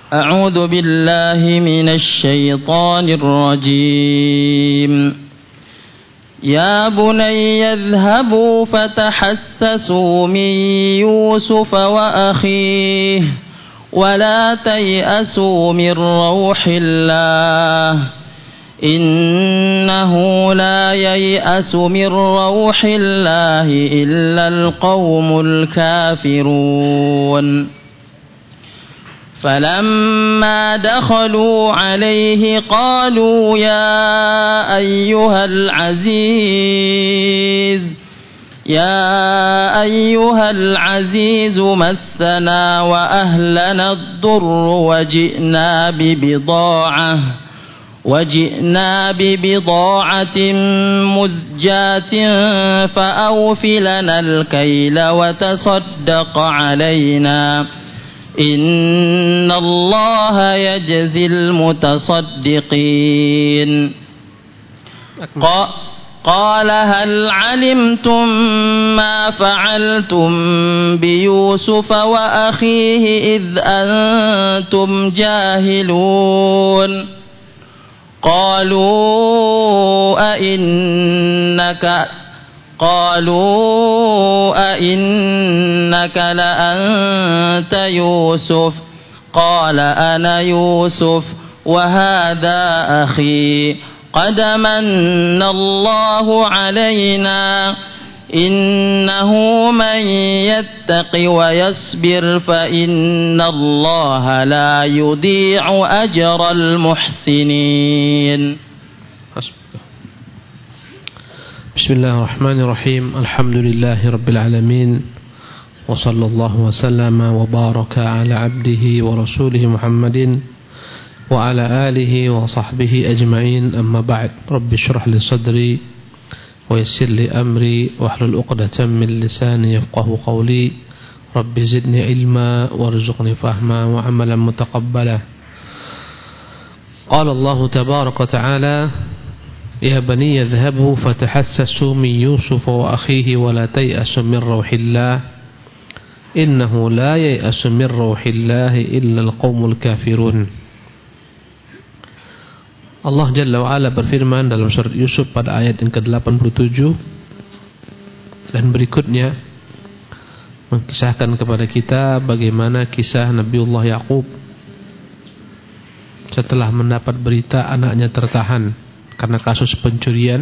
أعوذ بالله من الشيطان الرجيم يا بني اذهبوا فتحسسوا من يوسف وأخيه ولا تيأسوا من روح الله إنه لا ييأس من روح الله إلا القوم الكافرون فلما دخلوا عليه قالوا يا أيها العزيز مسنا وأهلنا الضر وجئنا ببضاعة مزجاة فأوف لنا الكيل وتصدق علينا إن الله يجزي المتصدقين قال هل علمتم ما فعلتم بيوسف وأخيه إذ أنتم جاهلون قالوا أئنك لأنت يوسف قال أنا يوسف وهذا أخي قد من الله علينا إنه من يتق ويصبر فإن الله لا يضيع أجر المحسنين. بسم الله الرحمن الرحيم الحمد لله رب العالمين وصلى الله وسلم وبارك على عبده ورسوله محمد وعلى آله وصحبه أجمعين أما بعد رب اشرح لي صدري ويسر لي أمري واحلل عقدة من لساني يفقه قولي رب زدني علما وارزقني فهما وعملا متقبلا. قال الله تبارك وتعالى يا بني اذهبوا فتحسسوا من يوسف وأخيه ولا تيأسوا من روح الله إنه لا ييأس من روح الله إلا القوم الكافرون. Allah Jalla wa'ala berfirman dalam surat Yusuf pada ayat yang ke-87 dan berikutnya mengisahkan kepada kita bagaimana kisah Nabiullah Yaqub setelah mendapat berita anaknya tertahan karena kasus pencurian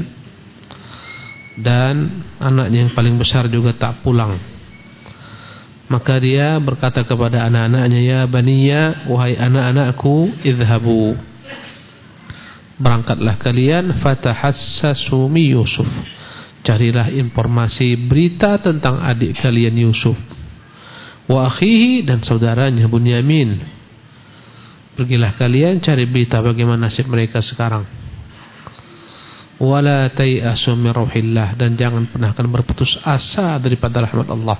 dan anaknya yang paling besar juga tak pulang. Maka dia berkata kepada anak-anaknya, ya baniya, wahai anak-anakku, idhabu, berangkatlah kalian, fatahassasu mi Yusuf, carilah informasi berita tentang adik kalian Yusuf, wa akhihi, dan saudaranya Bunyamin. Pergilah kalian cari berita bagaimana nasib mereka sekarang. Wala tayasu min rauhillah, dan jangan pernah akan berputus asa daripada rahmat Allah.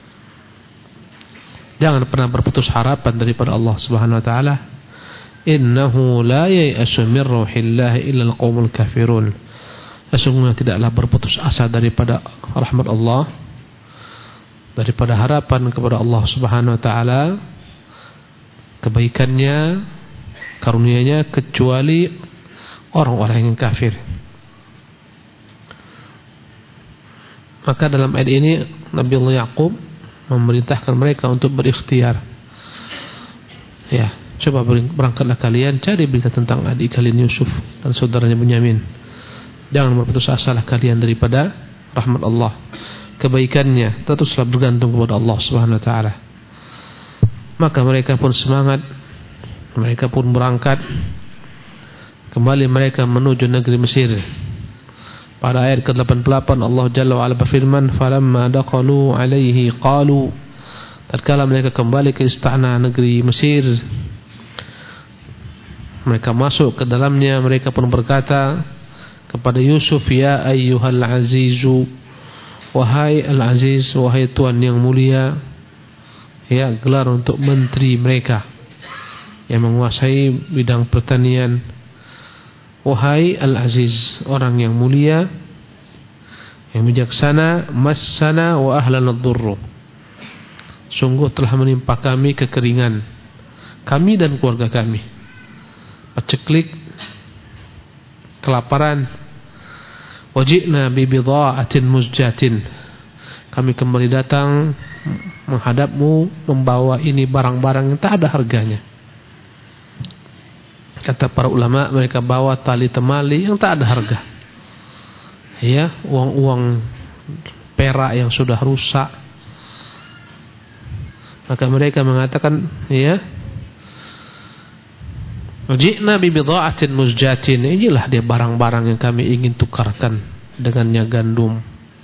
Jangan pernah berputus harapan daripada Allah Subhanahu wa taala. Innahu la yayasu min rauhillahi illa alqaumul kafirun. Sesungguhnya tidaklah berputus asa daripada rahmat Allah, daripada harapan kepada Allah Subhanahu wa taala, kebaikannya, karunia-Nya, kecuali orang-orang yang kafir. Maka dalam ayat ini Nabiullah Yaqub memerintahkan mereka untuk berikhtiar. Ya, coba berangkatlah kalian cari berita tentang adik kalian Yusuf dan saudaranya Bunyamin. Jangan berputus asalah kalian daripada rahmat Allah. Kebaikannya teruslah bergantung kepada Allah Subhanahu wa taala. Maka mereka pun semangat, mereka pun berangkat. Kembali mereka menuju negeri Mesir. Pada ayat ke-88 Allah Jalla wa Ala berfirman, "Falamma daqalu 'alaihi qalu", tatkala mereka kembali ke istana negeri Mesir, mereka masuk ke dalamnya, mereka pun berkata kepada Yusuf, "Ya ayyuhal azizu", wahai al-aziz, wahai Tuhan yang mulia. Ya, gelar untuk menteri mereka yang menguasai bidang pertanian. Wahai al-aziz, orang yang mulia, yang bijaksana, massana wa ahlana ad-durr, sungguh telah menimpa kami kekeringan kami dan keluarga kami. Paceklik, kelaparan. Wajibna bi bidha'atin muzjatin, kami kembali datang menghadapmu membawa ini barang-barang yang tak ada harganya. Kata para ulama, mereka bawa tali temali yang tak ada harga. Ya, uang-uang perak yang sudah rusak. Maka mereka mengatakan, ya, ji'na bi bidha'atin muzjatin, inilah dia barang-barang yang kami ingin tukarkan dengannya gandum,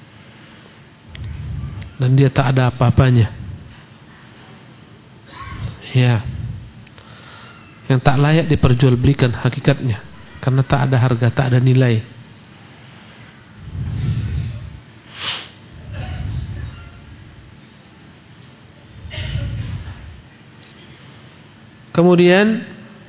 dan dia tak ada apa-apanya. Ya, yang tak layak diperjualbelikan hakikatnya, karena tak ada harga, tak ada nilai. Kemudian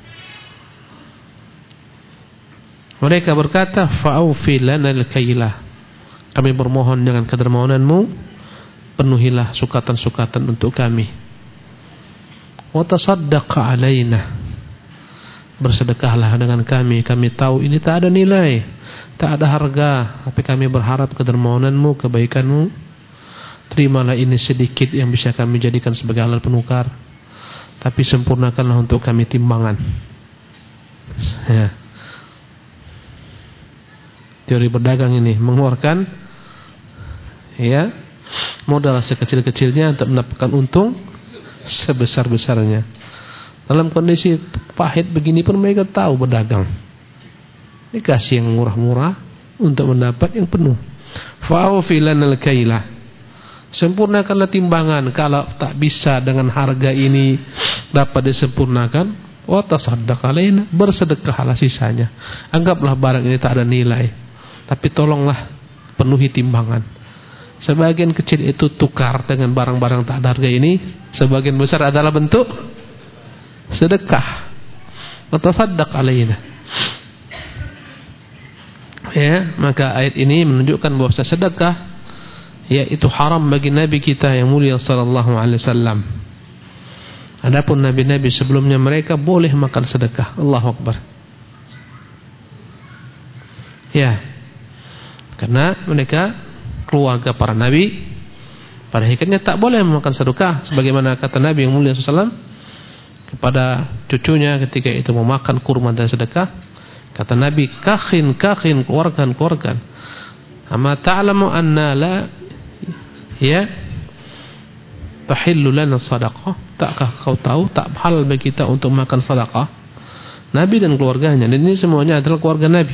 mereka berkata, fa'aufi lana al-kailah, kami bermohon dengan kedermawananmu, penuhilah sukatan-sukatan untuk kami. Wa tasaddaq alaina, bersedekahlah dengan kami. Kami tahu ini tak ada nilai, tak ada harga, tapi kami berharap kedermawananmu, kebaikanmu. Terimalah ini sedikit yang bisa kami jadikan sebagai alat penukar, tapi sempurnakanlah untuk kami timbangan. Ya. Teori berdagang ini mengeluarkan, ya, modal sekecil-kecilnya untuk mendapatkan untung sebesar-besarnya. Dalam kondisi pahit begini pun mereka tahu berdagang. Dikasih yang murah-murah untuk mendapat yang penuh. Fa'aufi lanal kailah, sempurnakanlah timbangan. Kalau tak bisa dengan harga ini dapat disempurnakan, wa tasaddaq alaina, bersedekahlah sisanya. Anggaplah barang ini tak ada nilai, tapi tolonglah penuhi timbangan. Sebagian kecil itu tukar dengan barang-barang tak ada harga ini, sebagian besar adalah bentuk sedekah. Wa tasaddaq alaina. Ya, maka ayat ini menunjukkan bahwa sedekah, ya, itu haram bagi Nabi kita yang mulia sallallahu alaihi wasallam. Adapun nabi-nabi sebelumnya mereka boleh makan sedekah. Allahu Akbar. Ya, karena mereka keluarga para nabi, pada hakikatnya tak boleh memakan sedekah, sebagaimana kata Nabi yang mulia sallallahu alaihi wasallam kepada cucunya ketika itu memakan kurma dan sedekah, kata Nabi, kakhin, keluarkan. Ama ta'lamu anna la, ya, tahillu lana sadaqah, takkah kau tahu tak halal bagi kita untuk makan sedekah? Nabi dan keluarganya, dan ini semuanya adalah keluarga Nabi.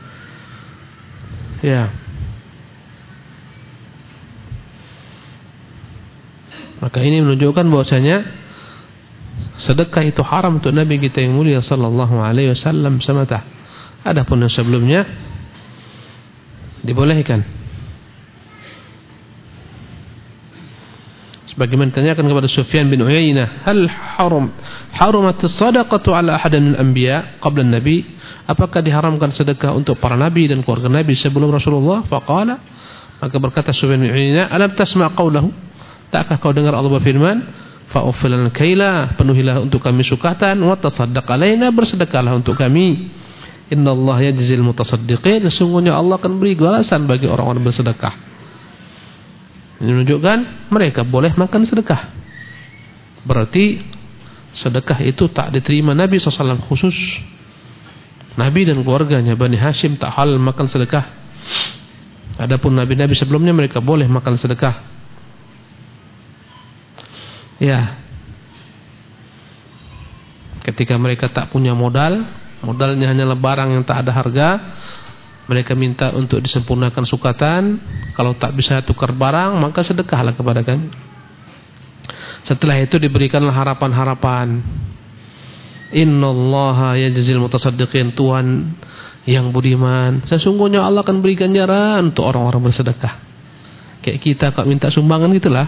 Ya. Maka ini menunjukkan bahwasanya sedekah itu haram untuk Nabi kita yang mulia sallallahu alaihi wasallam semata. Adapun yang sebelumnya dibolehkan. Sebagaimana ditanyakan kepada Sufyan bin Uyainah, hal harumat as-sadaqatu ala ahadin min al-anbiya qabla an-nabi? Apakah diharamkan sedekah untuk para nabi dan keluarga Nabi sebelum Rasulullah? Faqala, maka berkata Sufyan bin Uyainah, alam tasma' qawlahu? Takkah kau dengar Allah berfirman, fa'ufilal kaila, penuhilah untuk kami sukatan, wa tasaddaq alaina, bersedekahlah untuk kami. Innallaha yajzil mutasaddiqin, sesungguhnya Allah akan beri balasan bagi orang-orang bersedekah. Ini menunjukkan mereka boleh makan sedekah. Berarti sedekah itu tak diterima Nabi SAW khusus. Nabi dan keluarganya Bani Hashim tak halal makan sedekah. Adapun nabi-nabi sebelumnya mereka boleh makan sedekah. Ya, ketika mereka tak punya modal, modalnya hanyalah barang yang tak ada harga, mereka minta untuk disempurnakan sukatan. Kalau tak bisa tukar barang, maka sedekahlah kepada kami. Setelah itu diberikanlah harapan-harapan. Innallaha yajzil mutasaddiqin, Tuhan yang budiman, sesungguhnya Allah akan beri ganjaran untuk orang-orang bersedekah. Kayak kita kok minta sumbangan gitulah.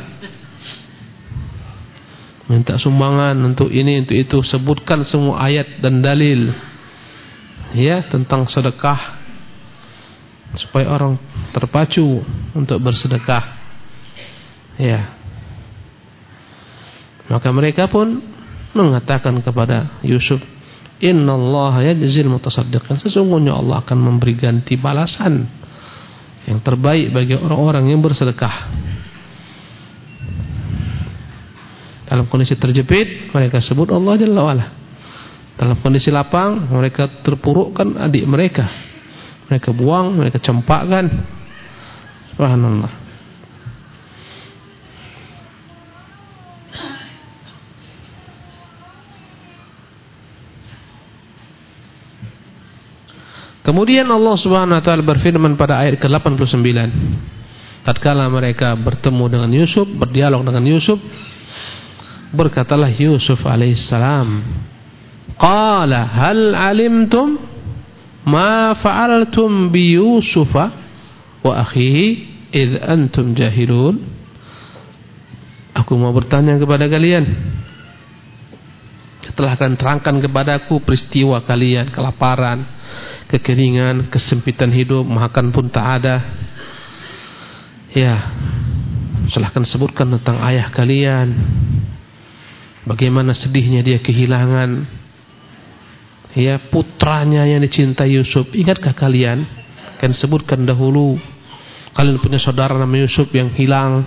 Minta sumbangan untuk ini, untuk itu, sebutkan semua ayat dan dalil, ya, tentang sedekah, supaya orang terpacu untuk bersedekah. Ya. Maka mereka pun mengatakan kepada Yusuf, innallaha yajzil mutasaddiqin, sesungguhnya Allah akan memberi ganti balasan yang terbaik bagi orang-orang yang bersedekah. Dalam kondisi terjepit, mereka sebut Allah Jalla wa'ala. Dalam kondisi lapang, mereka terpurukkan adik mereka. Mereka buang, mereka campakkan. Subhanallah. Kemudian Allah Subhanahu wa taala berfirman pada ayat ke-89. Tatkala mereka bertemu dengan Yusuf, berdialog dengan Yusuf, berkatalah Yusuf alaihissalam, qala hal alimtum ma fa'altum bi Yusufa wa akhihi id antum jahilun. Aku mau bertanya kepada kalian, setelah kalian terangkan kepadaku peristiwa kalian, kelaparan, kekeringan, kesempitan hidup, makan pun tak ada. Ya, silahkan sebutkan tentang ayah kalian, bagaimana sedihnya dia kehilangan, ya, putranya yang dicintai Yusuf. Ingatkah kalian? Kalian sebutkan dahulu, kalian punya saudara namanya Yusuf yang hilang.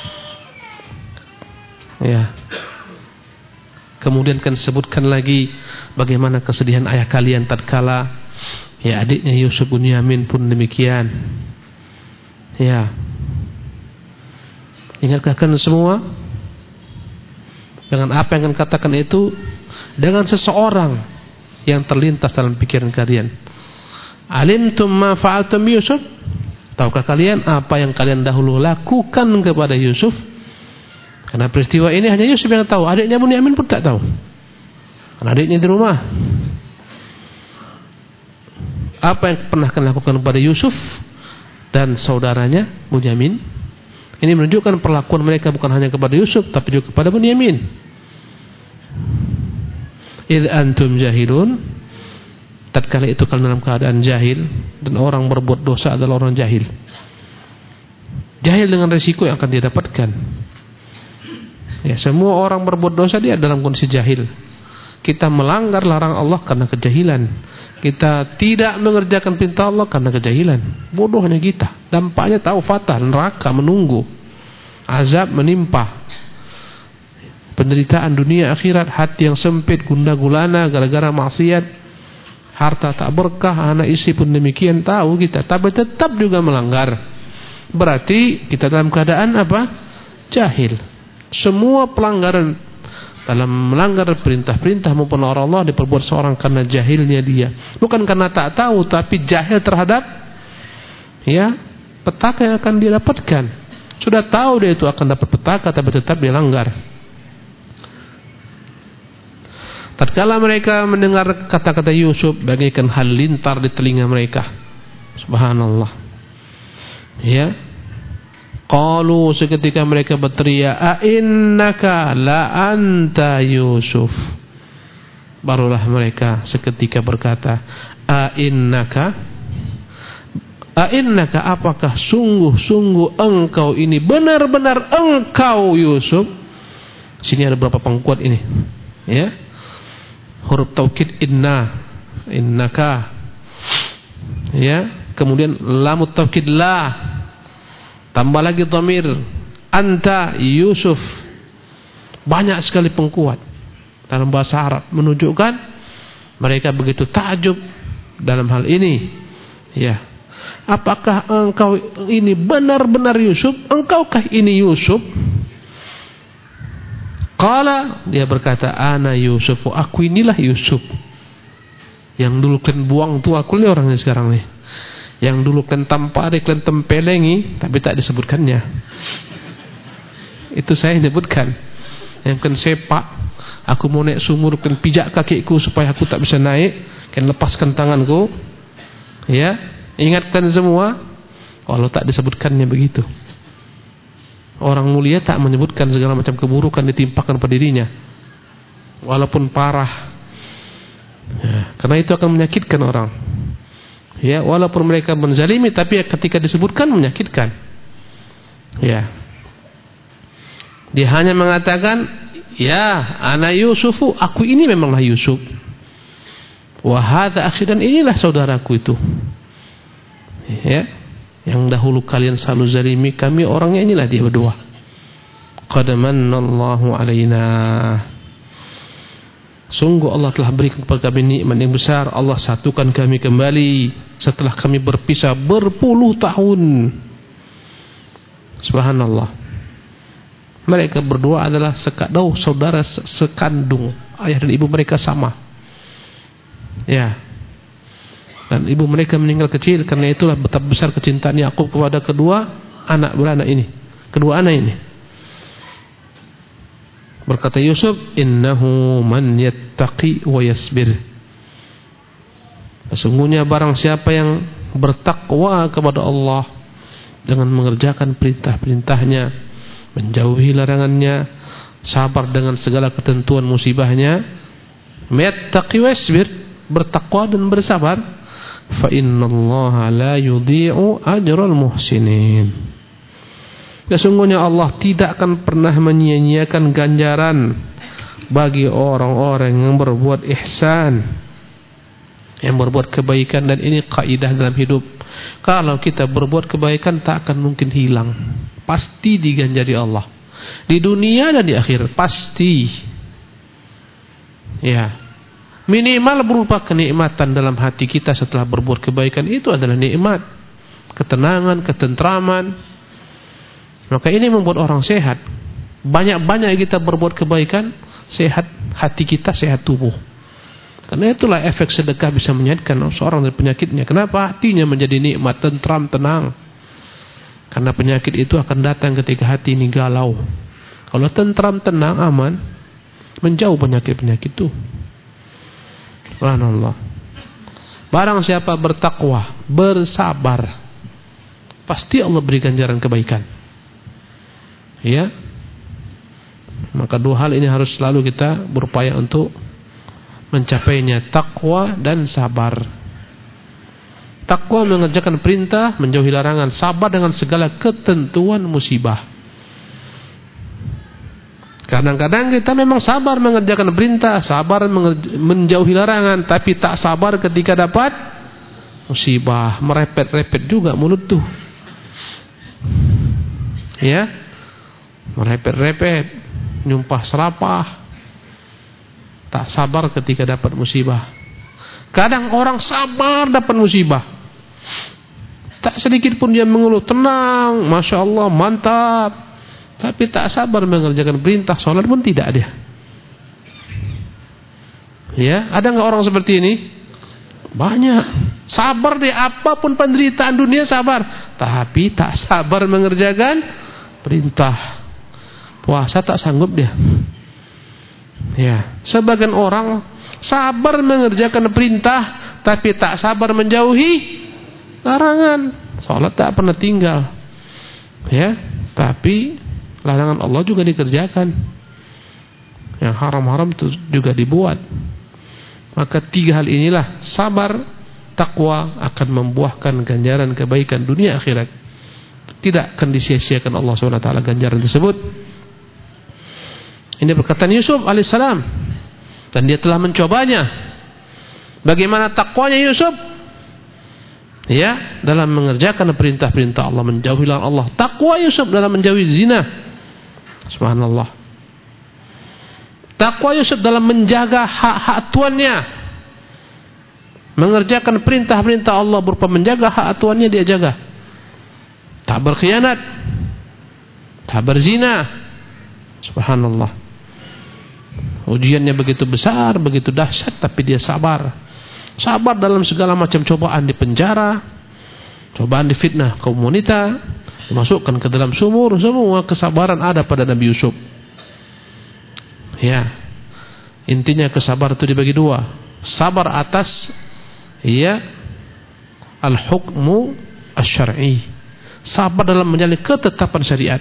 Ya. Kemudian kan sebutkan lagi bagaimana kesedihan ayah kalian tatkala, ya, adiknya Yusuf Bunyamin pun demikian. Ya. Ingatkah kalian semua? Dengan apa yang akan katakan itu? Dengan seseorang yang terlintas dalam pikiran kalian. Alimtum ma fa'altum Yusuf? Tahukah kalian apa yang kalian dahulu lakukan kepada Yusuf? Karena peristiwa ini hanya Yusuf yang tahu, adiknya Bunyamin pun tak tahu. Karena adiknya di rumah. Apa yang pernah kalian lakukan kepada Yusuf dan saudaranya Bunyamin? Ini menunjukkan perlakuan mereka bukan hanya kepada Yusuf, tapi juga kepada Bunyamin. Idh antum jahilun, tatkala itu kalian dalam keadaan jahil, dan orang berbuat dosa adalah orang jahil. Jahil dengan risiko yang akan dia dapatkan. Ya, semua orang berbuat dosa dia dalam kondisi jahil. Kita melanggar larang Allah karena kejahilan. Kita tidak mengerjakan perintah Allah karena kejahilan. Bodohnya kita. Dampaknya tahu fatal, neraka menunggu, azab menimpa, penderitaan dunia akhirat, hati yang sempit, gundah gulana gara-gara maksiat, harta tak berkah, anak istri pun demikian, tahu kita, tapi tetap juga melanggar. Berarti kita dalam keadaan apa? Jahil. Semua pelanggaran dalam melanggar perintah-perintah maupun larangan Allah diperbuat seorang karena jahilnya dia, bukan karena tak tahu, tapi jahil terhadap, ya, petaka yang akan dia dapatkan. Sudah tahu dia itu akan dapat petaka, tapi tetap dia langgar. Tatkala mereka mendengar kata-kata Yusuf, bagaikan hal lintar di telinga mereka. Subhanallah. Ya. Qalu, seketika mereka berteriak, a'innaka la anta Yusuf. Barulah mereka seketika berkata, a'innaka, apakah sungguh-sungguh engkau ini benar-benar engkau Yusuf? Sini ada berapa pengkuat ini, ya? Huruf taukid innaka, ya. Kemudian lamut taukid la, tambah lagi dhamir anta Yusuf. Banyak sekali pengkuat dalam bahasa Arab menunjukkan mereka begitu takjub dalam hal ini. Ya, apakah engkau ini benar-benar Yusuf? Engkaukah ini Yusuf? Qala, dia berkata, ana Yusuf, aku inilah Yusuf. Yang dulu kalian buang tuh aku nih orangnya sekarang nih. Yang dulu kalian tampari, kalian tempelengi, tapi tak disebutkannya. Itu saya sebutkan. Yang kalian sepak, aku mau naik sumur, kalian pijak kakiku supaya aku tak bisa naik, kalian lepaskan tanganku. Ya, ingatkan semua. Kalau tak disebutkannya begitu. Orang mulia tak menyebutkan segala macam keburukan ditimpakan pada dirinya, walaupun parah. Ya, karena itu akan menyakitkan orang. Ya, walaupun mereka menzalimi, tapi ketika disebutkan menyakitkan. Ya, dia hanya mengatakan Ya, ana Yusufu, aku ini memanglah Yusuf. Wa hadza akhi, dan inilah saudaraku itu. Ya, yang dahulu kalian selalu zalimi kami, orangnya inilah dia berdua. Qad manallahu alaina. Sungguh Allah telah berikan kepada kami nikmat yang besar. Allah satukan kami kembali setelah kami berpisah berpuluh tahun. Subhanallah. Mereka berdua adalah saudara sekandung. Ayah dan ibu mereka sama. Ya. Dan ibu mereka meninggal kecil. Karena itulah betapa besar kecintaan Yakub kepada kedua anak beranak ini. Kedua anak ini. Berkata Yusuf, innahu man yattaqi wa yasbir. Sesungguhnya barang siapa yang bertakwa kepada Allah dengan mengerjakan perintah-perintahnya, menjauhi larangannya, sabar dengan segala ketentuan musibahnya, yattaqi wa yasbir, bertakwa dan bersabar, fa innallaha la yudhi'u ajral muhsinin. Sesungguhnya Allah tidak akan pernah menyia-nyiakan ganjaran bagi orang-orang yang berbuat ihsan, yang berbuat kebaikan. Dan ini kaidah dalam hidup. Kalau kita berbuat kebaikan tak akan mungkin hilang, pasti diganjari Allah di dunia dan di akhir, pasti. Ya, minimal berupa kenikmatan dalam hati kita setelah berbuat kebaikan. Itu adalah nikmat, ketenangan, ketentraman. Maka ini membuat orang sehat. Banyak-banyak kita berbuat kebaikan, sehat hati kita, sehat tubuh. Karena itulah efek sedekah bisa menyehatkan seorang dari penyakitnya. Kenapa? Hatinya menjadi nikmat, tentram, tenang. Karena penyakit itu akan datang ketika hati ini galau. Kalau tentram, tenang, aman, menjauh penyakit-penyakit itu. Subhanallah. Barang siapa bertakwa, bersabar, pasti Allah beri ganjaran kebaikan. Ya, maka dua hal ini harus selalu kita berupaya untuk mencapainya, takwa dan sabar. Takwa mengerjakan perintah, menjauhi larangan, sabar dengan segala ketentuan musibah. Kadang-kadang kita memang sabar mengerjakan perintah, sabar menjauhi larangan, tapi tak sabar ketika dapat musibah, merepet-repet juga mulut tuh. Ya, merepet-repet, nyumpah serapah, tak sabar ketika dapat musibah. Kadang orang sabar dapat musibah, tak sedikit pun dia mengeluh, tenang, Masya Allah, mantap, tapi tak sabar mengerjakan perintah, sholat pun tidak dia. Ya, ada nggak orang seperti ini? Banyak. Sabar di apapun penderitaan dunia, sabar, tapi tak sabar mengerjakan perintah. Puasa tak sanggup dia. Ya, sebagian orang sabar mengerjakan perintah tapi tak sabar menjauhi larangan. Salat tak pernah tinggal. Ya, tapi larangan Allah juga dikerjakan. Yang haram-haram itu juga dibuat. Maka tiga hal inilah, sabar, takwa, akan membuahkan ganjaran kebaikan dunia akhirat. Tidak akan disia-siakan Allah SWT ganjaran tersebut. Ini perkataan Yusuf alaihissalam, dan dia telah mencobanya. Bagaimana takwanya Yusuf? Ya, dalam mengerjakan perintah-perintah Allah, menjauhi larangan Allah. Takwa Yusuf dalam menjauhi zina. Subhanallah. Takwa Yusuf dalam menjaga hak-hak tuannya, mengerjakan perintah-perintah Allah berupa menjaga hak tuannya, dia jaga. Tak berkhianat, tak berzina. Subhanallah. Ujiannya begitu besar, begitu dahsyat, tapi dia sabar. Sabar dalam segala macam cobaan, di penjara, cobaan di fitnah kaum wanita, dimasukkan ke dalam sumur. Semua kesabaran ada pada Nabi Yusuf. Ya, intinya kesabaran itu dibagi dua. Sabar atas, ya, al-hukmu asy-syar'i, sabar dalam menjalani ketetapan syariat.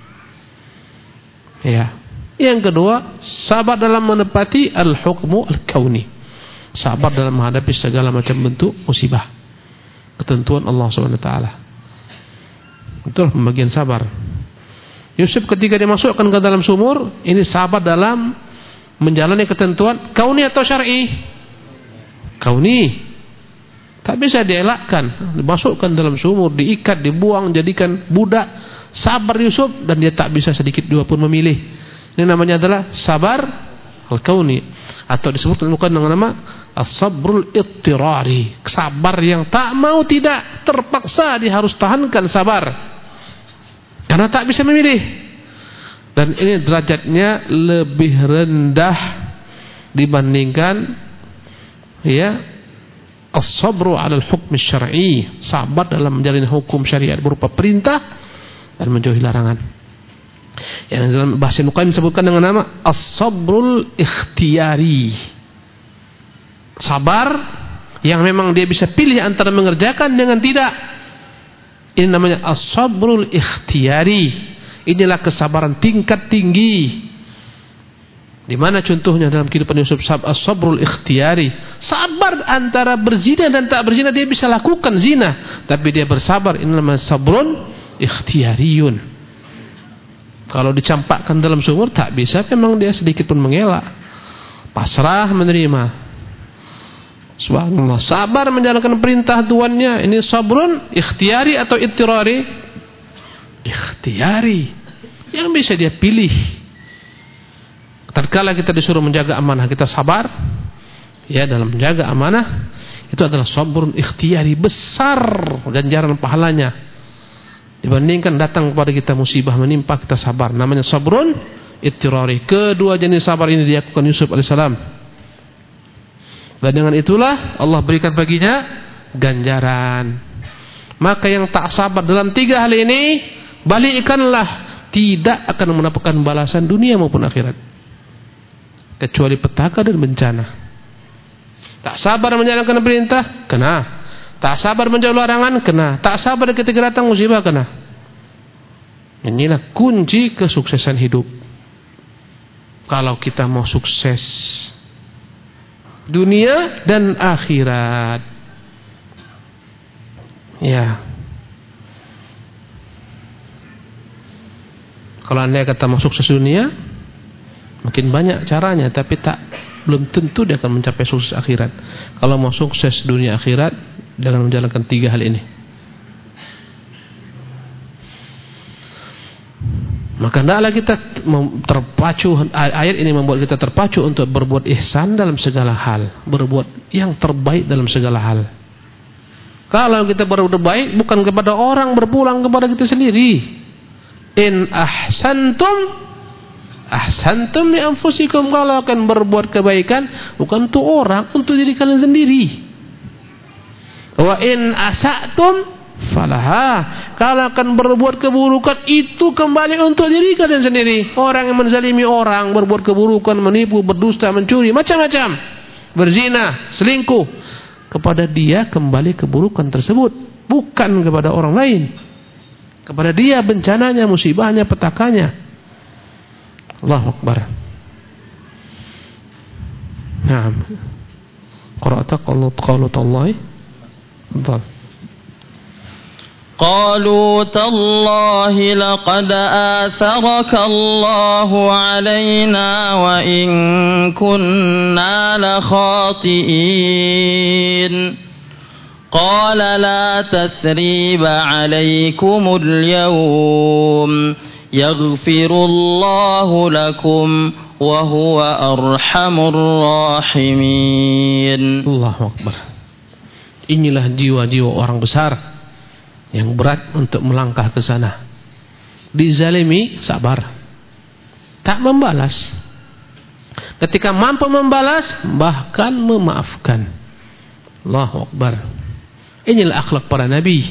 Ya. Yang kedua, sabar dalam menepati al-hukmu al-kauni, sabar dalam menghadapi segala macam bentuk musibah, ketentuan Allah SWT. Itulah pembagian sabar. Yusuf ketika dimasukkan ke dalam sumur, ini sabar dalam menjalani ketentuan kauni atau syar'i? Kauni. Tak bisa dielakkan, dimasukkan dalam sumur, diikat, dibuang, jadikan budak. Sabar Yusuf, dan dia tak bisa sedikit dua pun memilih. Ini namanya adalah sabar al-kauni, atau disebut dengan nama as-sabrul ittirari, sabar yang tak mau tidak, terpaksa dia harus tahankan sabar karena tak bisa memilih. Dan ini derajatnya lebih rendah dibandingkan as-sabru 'ala al-hukm syar'i, sabar dalam menjalani hukum syariat berupa perintah dan menjauhi larangan. Yang dalam bahasa Nuqaim disebutkan dengan nama as-sabrul ikhtiyari. Sabar yang memang dia bisa pilih antara mengerjakan dengan tidak. Ini namanya as-sabrul ikhtiyari. Inilah kesabaran tingkat tinggi. Di mana contohnya dalam kehidupan Yusuf, as-sabrul ikhtiyari. Sabar antara berzina dan tak berzina, dia bisa lakukan zina, tapi dia bersabar. Ini namanya sabrun ikhtiyariyun. Kalau dicampakkan dalam sumur tak bisa, memang dia sedikit pun mengelak, pasrah menerima. Subhanallah, sabar menjalankan perintah tuannya. Ini sabrun ikhtiyari atau ittirari? Ikhtiyari, yang bisa dia pilih. Tatkala kita disuruh menjaga amanah, kita sabar dalam menjaga amanah, itu adalah sabrun ikhtiyari, besar ganjaran pahalanya dibandingkan datang kepada kita musibah menimpa kita sabar, namanya sabrun ittirari. Kedua jenis sabar ini dilakukan Yusuf alaihissalam, dan dengan itulah Allah berikan baginya ganjaran. Maka yang tak sabar dalam tiga hal ini, balikkanlah, tidak akan mendapatkan balasan dunia maupun akhirat, kecuali petaka dan bencana. Tak sabar menjalankan perintah, kena. Tak sabar menjauhi larangan, kena. Tak sabar ketika datang musibah, kena. Inilah kunci kesuksesan hidup. Kalau kita mau sukses dunia dan akhirat, kalau anda kata mau sukses dunia, makin banyak caranya, tapi belum tentu dia akan mencapai sukses akhirat. Kalau mau sukses dunia akhirat, dengan menjalankan tiga hal ini. Maka hendaklah kita terpacu. Ayat ini membuat kita terpacu untuk berbuat ihsan dalam segala hal, berbuat yang terbaik dalam segala hal. Kalau kita berbuat baik bukan kepada orang, berpulang kepada kita sendiri. In ahsantum ahsantum li anfusikum. Kalau akan berbuat kebaikan bukan untuk orang, untuk diri kalian sendiri. Wa in asatum falaha. Kalau akan berbuat keburukan, itu kembali untuk diri kalian sendiri. Orang yang menzalimi orang, berbuat keburukan, menipu, berdusta, mencuri, macam-macam, berzina, selingkuh, kepada dia kembali keburukan tersebut, bukan kepada orang lain. Kepada dia bencananya, musibahnya, petakannya. Allahu Akbar. Naam. Qara'ta qaulutallahi. Betul. قالوا تالله لقد آثرك الله علينا وإن كنا لخاطئين قال لا تثريب عليكم اليوم يغفر الله لكم وهو أرحم الراحمين. Allahu Akbar. Inilah jiwa-jiwa orang besar yang berat untuk melangkah ke sana. Dizalimi, sabar, tak membalas. Ketika mampu membalas, bahkan memaafkan. Allahu Akbar. Inilah akhlak para nabi.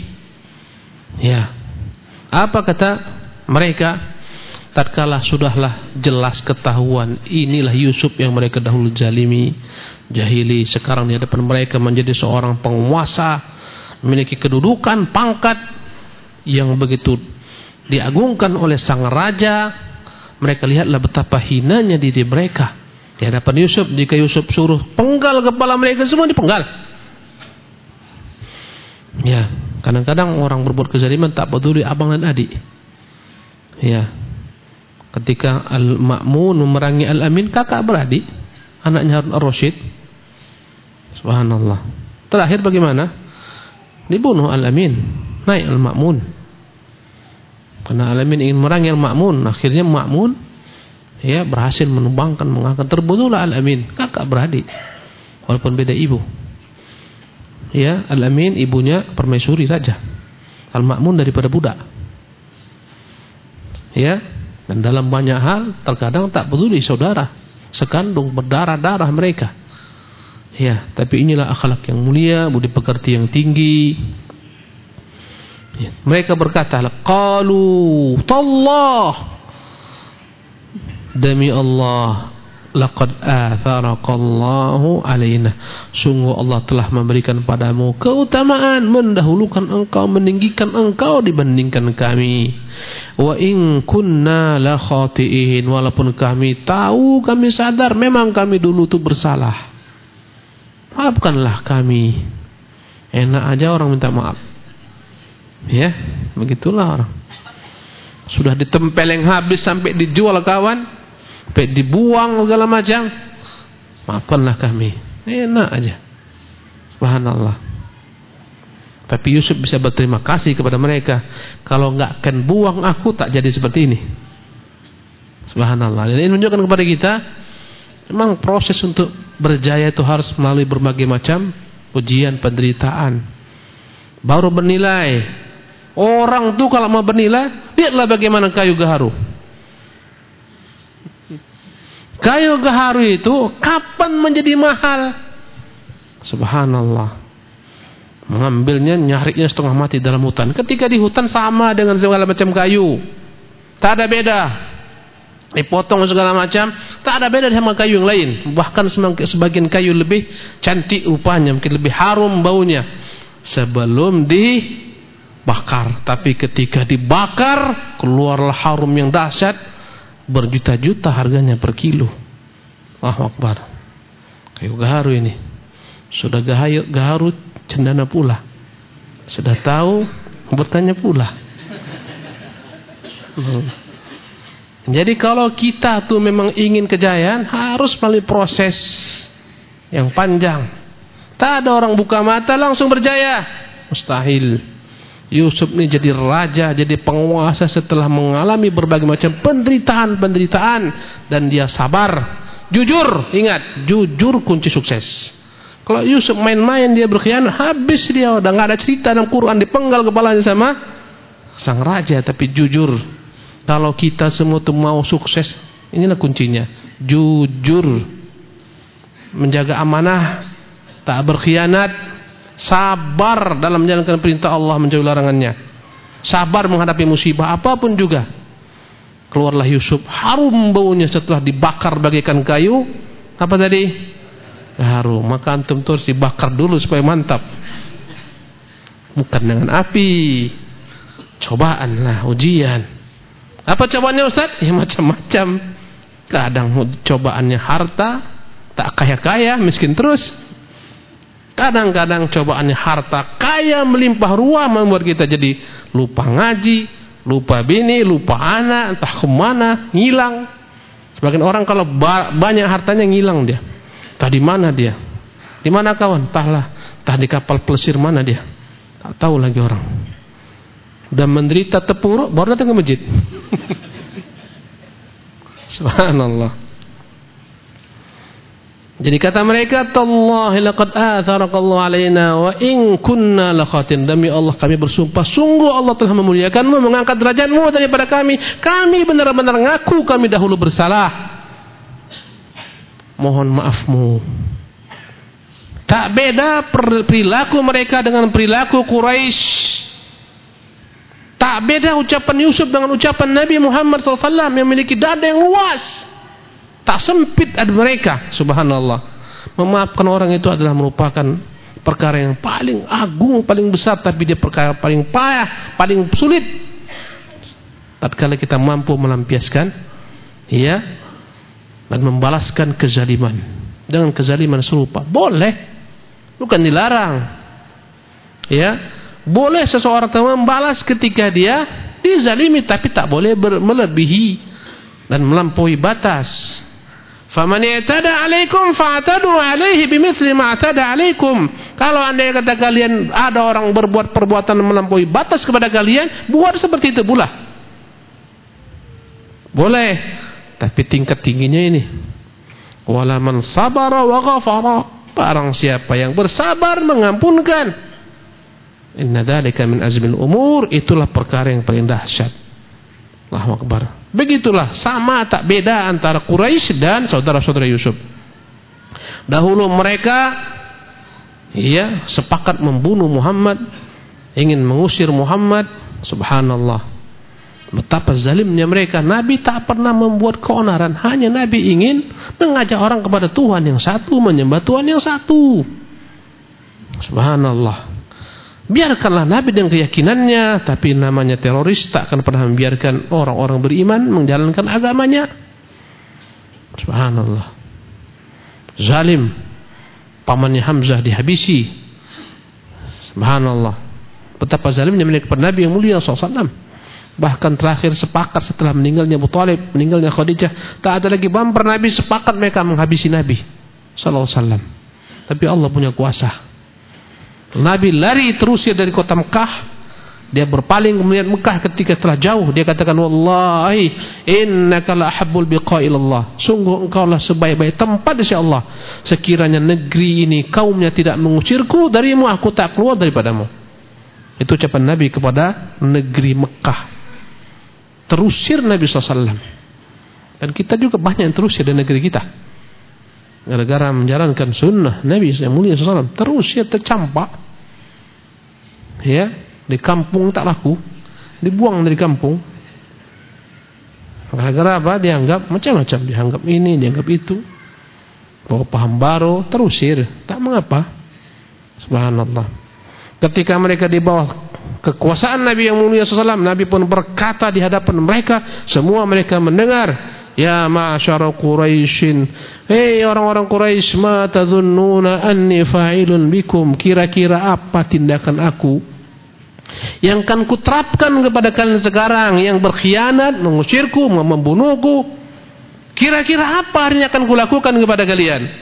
Apa kata mereka tatkala sudahlah jelas ketahuan inilah Yusuf yang mereka dahulu zalimi, jahili, sekarang di hadapan mereka menjadi seorang penguasa, memiliki kedudukan, pangkat yang begitu diagungkan oleh sang raja. Mereka lihatlah betapa hinanya diri mereka di hadapan Yusuf. Jika Yusuf suruh penggal kepala mereka, semua dipenggal. Kadang-kadang orang berbuat kezaliman tak peduli abang dan adik. Ketika Al-Ma'mun memerangi Al-Amin, kakak beradik, anaknya Harun Ar-Rasyid. Subhanallah. Terakhir bagaimana? Dibunuh Al-Amin, naik Al-Ma'mun. Karena Al-Amin ingin memerangi Al-Ma'mun, akhirnya Ma'mun berhasil menumbangkan, mengangkat, terbunuhlah Al-Amin, kakak beradik, walaupun beda ibu. Al-Amin ibunya permaisuri raja, Al-Ma'mun daripada budak. Dan dalam banyak hal terkadang tak peduli saudara sekandung, berdarah-darah mereka. Tapi inilah akhlak yang mulia, budi pekerti yang tinggi. Mereka berkata, qalu tallah, demi Allah, laqad atharaqallahu alaina, sungguh Allah telah memberikan padamu keutamaan, mendahulukan engkau, meninggikan engkau dibandingkan kami. Wa in kunna la khati'in, walaupun kami tahu, kami sadar memang kami dulu itu bersalah, maafkanlah kami. Enak aja orang minta maaf. Begitulah orang. Sudah ditempeleng habis sampai dijual kawan, sampai dibuang segala macam, maafkanlah kami. Enak aja. Subhanallah. Tapi Yusuf bisa berterima kasih kepada mereka. Kalau enggak akan buang aku, tak jadi seperti ini. Subhanallah. Dan ini menunjukkan kepada kita, memang proses untuk berjaya itu harus melalui berbagai macam ujian, penderitaan, baru bernilai. Orang tuh kalau mau bernilai, lihatlah bagaimana kayu gaharu. Kayu gaharu itu kapan menjadi mahal? Subhanallah. Mengambilnya, nyariknya setengah mati dalam hutan. Ketika di hutan sama dengan segala macam kayu, tak ada beda. Dipotong segala macam, tak ada beda sama kayu yang lain. Bahkan sebagian kayu lebih cantik rupanya, mungkin lebih harum baunya sebelum dibakar. Tapi ketika dibakar, keluarlah harum yang dahsyat, berjuta-juta harganya per kilo. Allahu Akbar. Kayu gaharu ini. Sudah gaharu cendana pula. Sudah tahu, bertanya pula. Jadi kalau kita tuh memang ingin kejayaan, harus melalui proses yang panjang. Tak ada orang buka mata langsung berjaya, mustahil. Yusuf ini jadi raja, jadi penguasa setelah mengalami berbagai macam penderitaan, dan dia sabar, jujur. Ingat, jujur kunci sukses. Kalau Yusuf main-main, dia berkhianat, habis dia. Udah nggak ada cerita dalam Quran, dipenggal kepalanya sama sang raja. Tapi jujur. Kalau kita semua tuh mau sukses, inilah kuncinya, jujur, menjaga amanah, tak berkhianat, sabar dalam menjalankan perintah Allah, menjauhi larangannya, sabar menghadapi musibah apapun juga. Keluarlah Yusuf, harum baunya setelah dibakar bagaikan kayu. Apa tadi? Harum. Maka antum terus dibakar dulu supaya mantap, bukan dengan api. Cobaan lah, ujian. Apa cobaannya Ustaz? Ya macam-macam. Kadang cobaannya harta, tak kaya-kaya, miskin terus. Kadang-kadang cobaannya harta kaya melimpah ruah, membuat kita jadi lupa ngaji, lupa bini, lupa anak, entah kemana, ngilang. Sebagian orang kalau banyak hartanya ngilang dia. Tadi mana dia? Di mana kawan? Entahlah, entah di kapal pelesir mana dia. Tak tahu lagi orang. Udah menderita tepung baru datang ke masjid. Subhanallah. Jadi kata mereka, tallahi laqad atharaqallahu alaina wa in kunna lakhatin, demi Allah kami bersumpah, sungguh Allah telah memuliakanmu, mengangkat derajatmu daripada kami. Kami benar-benar ngaku kami dahulu bersalah. Mohon maafmu. Tak beda perilaku mereka dengan perilaku Quraisy. Tak beda ucapan Yusuf dengan ucapan Nabi Muhammad SAW yang memiliki dada yang luas. Tak sempit ada mereka. Subhanallah. Memaafkan orang itu adalah merupakan perkara yang paling agung, paling besar. Tapi dia perkara paling payah, paling sulit. Tatkala kita mampu melampiaskan, dan membalaskan kezaliman dengan kezaliman serupa. Boleh. Bukan dilarang. Boleh seseorang membalas ketika dia dizalimi, tapi tak boleh melebihi dan melampaui batas. Faman i'tada 'alaikum fa'tadu 'alaihi bimithli ma i'tada 'alaikum. Kalau andai kata kalian ada orang berbuat perbuatan melampaui batas kepada kalian, buat seperti itu pula. Boleh, tapi tingkat tingginya ini. Wala man sabara wa ghafara. Barang siapa yang bersabar mengampunkan. Inna dzalika min azmil umur, itulah perkara yang paling dahsyat. Allahu Akbar. Begitulah, sama tak beda antara Quraisy dan saudara-saudara Yusuf. Dahulu mereka sepakat membunuh Muhammad, ingin mengusir Muhammad. Subhanallah, betapa zalimnya mereka. Nabi tak pernah membuat keonaran, hanya Nabi ingin mengajak orang kepada Tuhan yang satu, menyembah Tuhan yang satu. Subhanallah. Biarkanlah Nabi dengan keyakinannya, tapi namanya teroris tak akan pernah membiarkan orang-orang beriman menjalankan agamanya. Subhanallah. Zalim. Pamannya Hamzah dihabisi. Subhanallah. Betapa zalimnya mereka kepada Nabi yang mulia SAW. Bahkan terakhir sepakat setelah meninggalnya Abu Talib, meninggalnya Khadijah, tak ada lagi bumper Nabi, sepakat mereka menghabisi Nabi SAW. Tapi Allah punya kuasa. Nabi lari terusir dari kota Mekah. Dia berpaling melihat Mekah ketika telah jauh. Dia katakan, wallahi innaka la ahabbul biqa ilallah. Sungguh engkaulah sebaik-baik tempat di sisi Allah. Sekiranya negeri ini kaumnya tidak mengusirku darimu, aku tak keluar daripadamu. Itu ucapan Nabi kepada negeri Mekah. Terusir Nabi SAW. Dan kita juga banyak yang terusir di negeri kita, gara-gara menjalankan sunnah Nabi yang mulia SAW. Terusir, tercampak. Di kampung tak laku, dibuang dari kampung. Gara-gara apa? Dianggap macam-macam, dianggap ini, dianggap itu, bawa paham baru, terusir, tak mengapa. Subhanallah. Ketika mereka di bawah kekuasaan Nabi yang mulia SAW, Nabi pun berkata di hadapan mereka, semua mereka mendengar, ya ma'asyara Quraisyin, hei orang-orang Quraisy, ma tadhunnuna anni fa'ilun bikum, kira-kira apa tindakan aku yang akan kuterapkan kepada kalian sekarang, yang berkhianat, mengusirku, membunuhku? Kira-kira apa yang akan kulakukan kepada kalian?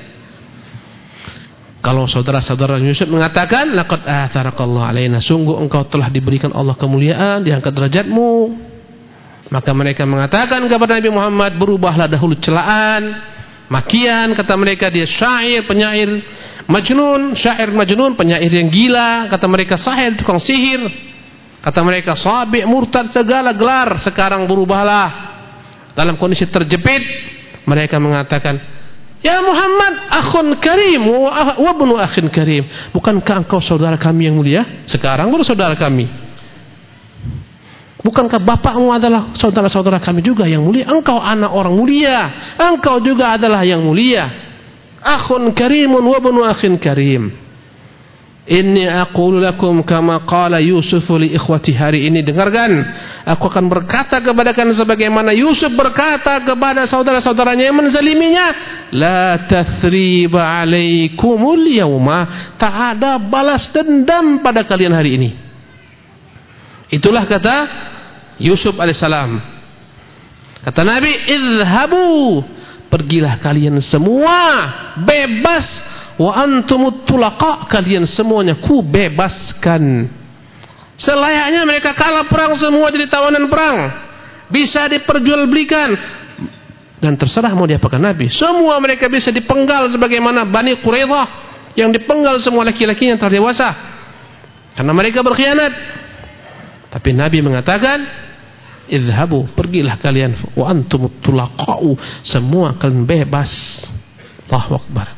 Kalau saudara-saudara Yusuf mengatakan, laqad atharakallahu alaina, sungguh engkau telah diberikan Allah kemuliaan, diangkat derajatmu. Maka mereka mengatakan kepada Nabi Muhammad, berubahlah dahulu celaan, makian, kata mereka dia syair, penyair majnun, syair majnun, penyair yang gila, kata mereka sahir, tukang sihir, kata mereka sabi', murtad, segala gelar. Sekarang berubahlah. Dalam kondisi terjepit, mereka mengatakan, ya Muhammad, akhun karim wa ibnu akhin karim, bukankah engkau saudara kami yang mulia? Sekarang baru saudara kami. Bukankah bapakmu adalah saudara-saudara kami juga yang mulia? Engkau anak orang mulia, engkau juga adalah yang mulia. Akhun karimun wa ibnu akhin karim. Inni aqulu lakum kama qala Yusuf li ikhwati. Hari ini dengarkan, aku akan berkata kepada kalian sebagaimana Yusuf berkata kepada saudara-saudaranya yang menzaliminya, la tathriba alaikumul yawma, tak ada balas dendam pada kalian hari ini. Itulah kata Yusuf alaihissalam. Kata Nabi, idhabu, pergilah kalian semua, bebas, wa antumut tulaqa, kalian semuanya ku bebaskan. Selayaknya mereka kalah perang, semua jadi tawanan perang, bisa diperjualbelikan, dan terserah mau diapakan Nabi. Semua mereka bisa dipenggal sebagaimana Bani Quraidah yang dipenggal semua laki-laki yang telah dewasa karena mereka berkhianat. Tapi Nabi mengatakan, idhabu, pergilah kalian, wa antumut tulaqa'u, semua kalian bebas. Allahu Akbar.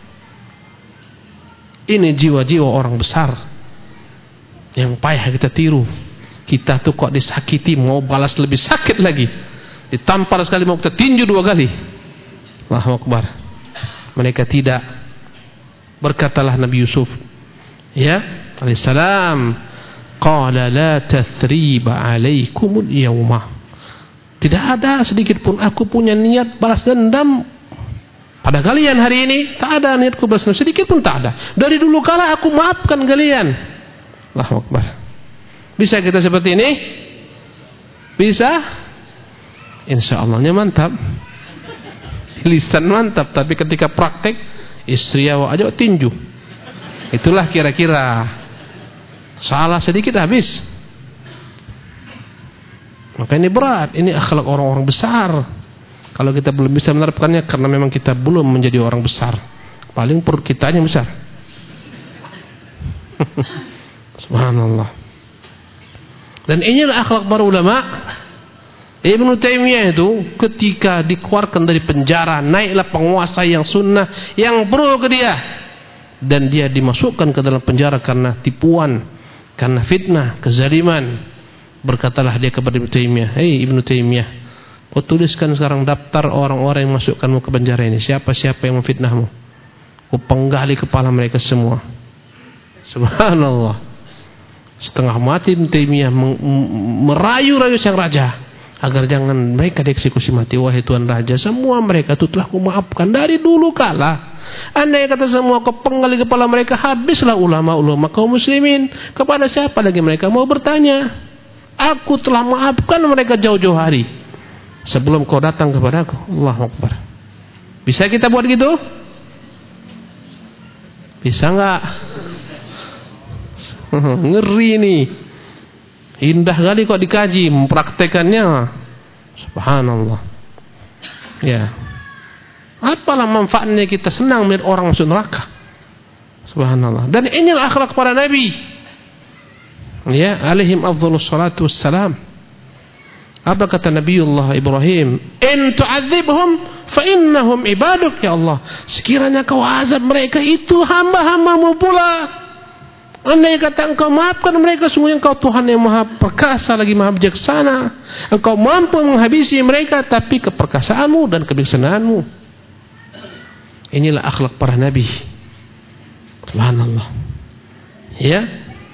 Ini jiwa-jiwa orang besar yang payah kita tiru. Kita tuh kok disakiti mau balas lebih sakit lagi, ditampar sekali mau kita tinju 2 kali. Allahu Akbar. Mereka tidak. Berkatalah Nabi Yusuf alaihissalam, qala la tathriba alaikumul yawma, tidak ada sedikit pun aku punya niat balas dendam pada kalian hari ini. Tak ada niatku balas dendam, sedikit pun tak ada. Dari dulu kala aku maafkan kalian. Allahu Akbar. Bisa kita seperti ini? Bisa? Insya Allahnya mantap, lisan mantap, tapi ketika praktek istri awak aja tinju. Itulah kira-kira, salah sedikit habis. Maka ini berat, ini akhlak orang-orang besar. Kalau kita belum bisa menerapkannya karena memang kita belum menjadi orang besar, paling perut kita yang besar. Subhanallah. Dan inilah akhlak para ulama. Ibnu Taimiyah itu ketika dikeluarkan dari penjara, naiklah penguasa yang sunnah yang pro ke dia, dan dia dimasukkan ke dalam penjara karena tipuan, karena fitnah, kezaliman. Berkatalah dia kepada Ibnu Taimiyah, "Hei Ibnu Taimiyah, kau tuliskan sekarang daftar orang-orang yang masukkanmu ke penjara ini. Siapa-siapa yang memfitnahmu, kau penggali kepala mereka semua." Subhanallah. Setengah mati Ibnu Taimiyah merayu-rayu sang raja agar jangan mereka dieksekusi mati. Wahai Tuan Raja, semua mereka itu telah kumaafkan dari dulu kala. Andai kata semua kau penggali kepala mereka, habislah ulama-ulama kaum muslimin. Kepada siapa lagi mereka mau bertanya? Aku telah maafkan mereka jauh-jauh hari sebelum kau datang kepadaku. Allahu Akbar. Bisa kita buat gitu? Bisa enggak? Ngeri nih. Indah kali kok dikaji, mempraktekannya. Subhanallah. Ya. Apalah manfaatnya kita senang melihat orang masuk neraka. Subhanallah. Dan inilah akhlak para nabi. Ya, alaihim afdhalus salatu wassalam. Apa kata Nabiullah Ibrahim? In tu'adzibhum fa innahum ibaduk, ya Allah. Sekiranya kau azab mereka, itu hamba-hambamu pula. Andai kata engkau maafkan mereka, sungguhnya engkau Tuhan yang maha perkasa lagi maha bijaksana. Engkau mampu menghabisi mereka, tapi keperkasaanmu dan kebijaksanaanmu. Inilah akhlak para nabi. Subhanallah. Ya.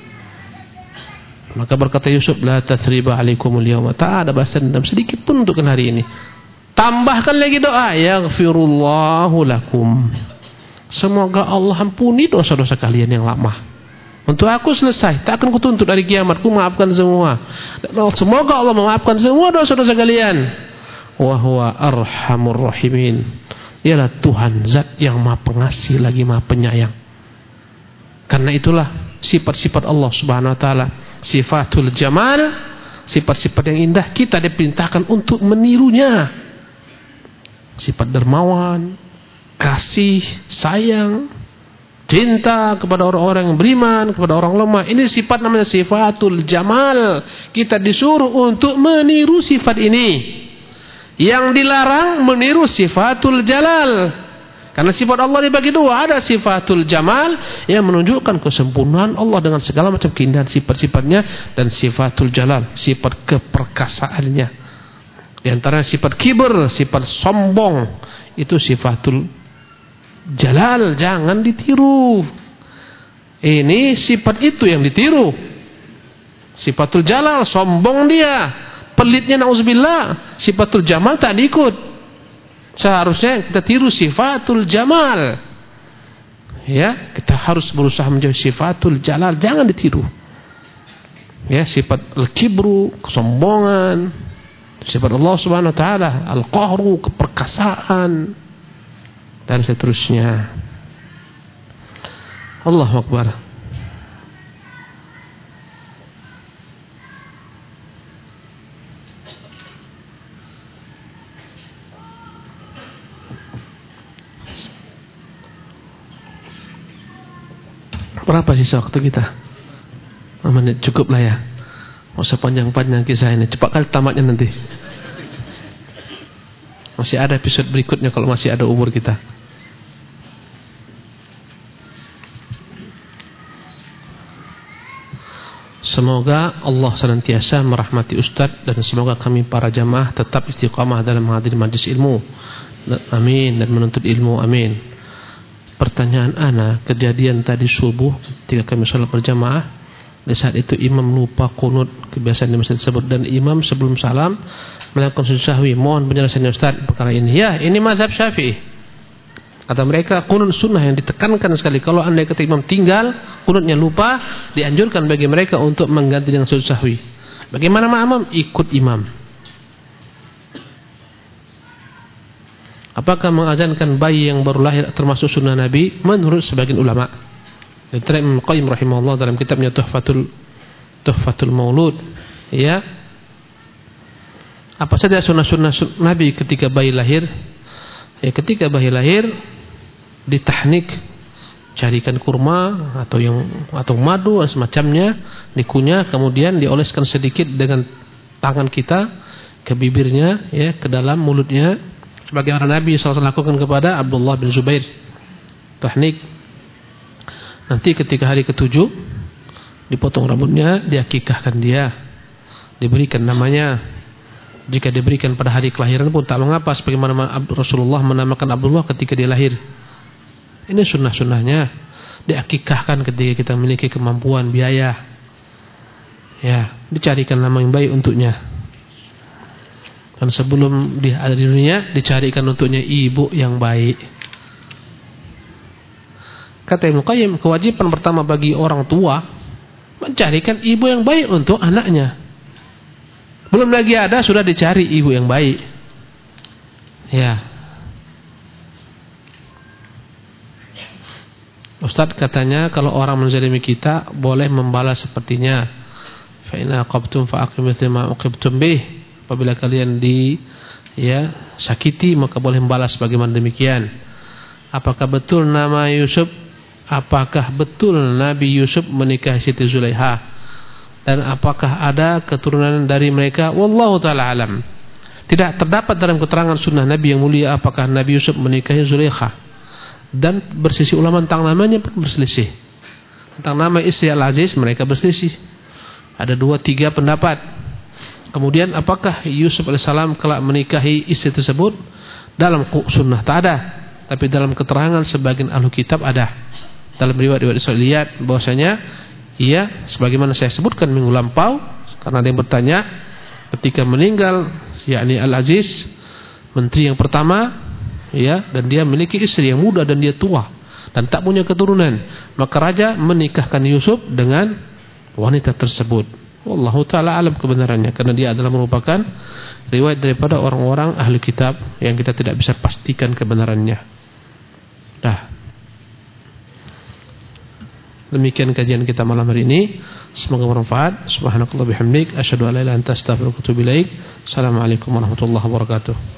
Maka berkata Yusuf, la tathriba alaikumul yawma. Tak ada balas dendam sedikit pun untuk hari ini. Tambahkan lagi doa, yaghfirullahu lakum. Semoga Allah ampuni dosa-dosa kalian yang lama. Untuk aku selesai, tak akan kutuntut dari kiamat, ku maafkan semua. Dan semoga Allah memaafkan semua dosa-dosa kalian. Wa huwa arhamur rahimin. Ialah Tuhan zat yang maha pengasih lagi maha penyayang. Karena itulah sifat-sifat Allah Subhanahu wa taala, sifatul jamal, sifat-sifat yang indah, kita diperintahkan untuk menirunya. Sifat dermawan, kasih, sayang, cinta kepada orang-orang yang beriman, kepada orang lemah. Ini sifat namanya sifatul jamal. Kita disuruh untuk meniru sifat ini. Yang dilarang meniru sifatul jalal. Karena sifat Allah dibagi dua. Ada sifatul jamal yang menunjukkan kesempurnaan Allah dengan segala macam keindahan sifat-sifatnya, dan sifatul jalal, sifat keperkasaannya. Di antara sifat kibir, sifat sombong, itu sifatul jalal, jangan ditiru. Ini sifat itu yang ditiru. Sifatul jalal, sombong dia, pelitnya nauzubillah. Sifatul jamal tak diikut. Seharusnya kita tiru sifatul jamal. Ya, kita harus berusaha menjadi sifatul jalal, jangan ditiru. Ya, sifat al-kibru, kesombongan. Sifat Allah Subhanahu wa taala, al-qahru, keperkasaan, dan seterusnya. Allahu Akbar. Berapa sisa waktu kita? 5 menit cukup lah ya. Mau sepanjang-panjang kisah ini, cepat kali tamatnya nanti. Masih ada episode berikutnya kalau masih ada umur kita. Semoga Allah senantiasa merahmati Ustadz, dan semoga kami para jamaah tetap istiqamah dalam menghadiri majlis ilmu. Amin. Dan menuntut ilmu. Amin. Pertanyaan ana, kejadian tadi subuh ketika kami sholat berjamaah, di saat itu imam lupa kunut, kebiasaan di masjid tersebut, dan imam sebelum salam melakukan sujud sahwi. Mohon penjelasannya Ustaz perkara ini. Ya, ini mazhab Syafi'i. Kata mereka kunut sunnah yang ditekankan sekali. Kalau andai kata imam tinggal, kunutnya lupa, dianjurkan bagi mereka untuk mengganti dengan sujud sahwi. Bagaimana ma'amam? Ikut imam. Apakah mengazankan bayi yang baru lahir termasuk sunnah Nabi? Menurut sebagian ulama. Ibnu Qayyim rahimahullah dalam kitabnya Tuhfatul Maulud, ya. Apa saja sunnah-sunnah Nabi ketika bayi lahir? Ya, ketika bayi lahir ditahnik, carikan kurma atau madu dan semacamnya, dikunyah, kemudian dioleskan sedikit dengan tangan kita ke bibirnya, ya, ke dalam mulutnya, sebagaimana Nabi SAW lakukan kepada Abdullah bin Zubair. Tahnik. Nanti ketika hari ke-7 dipotong rambutnya, diakikahkan dia, diberikan namanya. Jika diberikan pada hari kelahiran pun tak mengapa, sebagaimana Rasulullah menamakan Abdullah ketika dia lahir. Ini sunnah-sunnahnya. Diakikahkan ketika kita memiliki kemampuan biaya, ya, dicarikan nama yang baik untuknya. Dan sebelum dia ada di dunia, dicarikan untuknya ibu yang baik. Kata Ibnu Qayyim, kewajiban pertama bagi orang tua mencarikan ibu yang baik untuk anaknya. Belum lagi ada, sudah dicari ibu yang baik. Ya. Ustaz katanya kalau orang menzalimi kita boleh membalas sepertinya. Fa in aqabtum fa aqimu ma uqibtum bih. Apabila kalian sakiti, maka boleh membalas bagaimana demikian. Apakah betul nama Yusuf? Apakah betul Nabi Yusuf menikahi Siti Zulaiha? Dan apakah ada keturunan dari mereka? Wallahu ta'ala alam. Tidak terdapat dalam keterangan sunnah Nabi yang mulia apakah Nabi Yusuf menikahi Zulaiha. Dan berselisih ulama tentang namanya pun berselisih. Tentang nama istri Al-Aziz mereka berselisih. Ada 2-3 pendapat. Kemudian apakah Yusuf alaihissalam kelak menikahi istri tersebut? Dalam sunnah tak ada, tapi dalam keterangan sebagian ahlu kitab ada. Dalam riwayat-riwayat Israiliyat bahwasanya ia, sebagaimana saya sebutkan minggu lampau, karena ada yang bertanya ketika meninggal yakni Al-Aziz, menteri yang pertama, ya, dan dia memiliki istri yang muda dan dia tua dan tak punya keturunan, maka raja menikahkan Yusuf dengan wanita tersebut. Wallahu ta'ala alam kebenarannya, karena dia adalah merupakan riwayat daripada orang-orang ahli kitab yang kita tidak bisa pastikan kebenarannya. Demikian kajian kita malam hari ini. Semoga bermanfaat. Subhanakallah bihamdik, asyhadu an la ilaha illa anta astaghfiruka wa atubu ilaik. Assalamualaikum warahmatullahi wabarakatuh.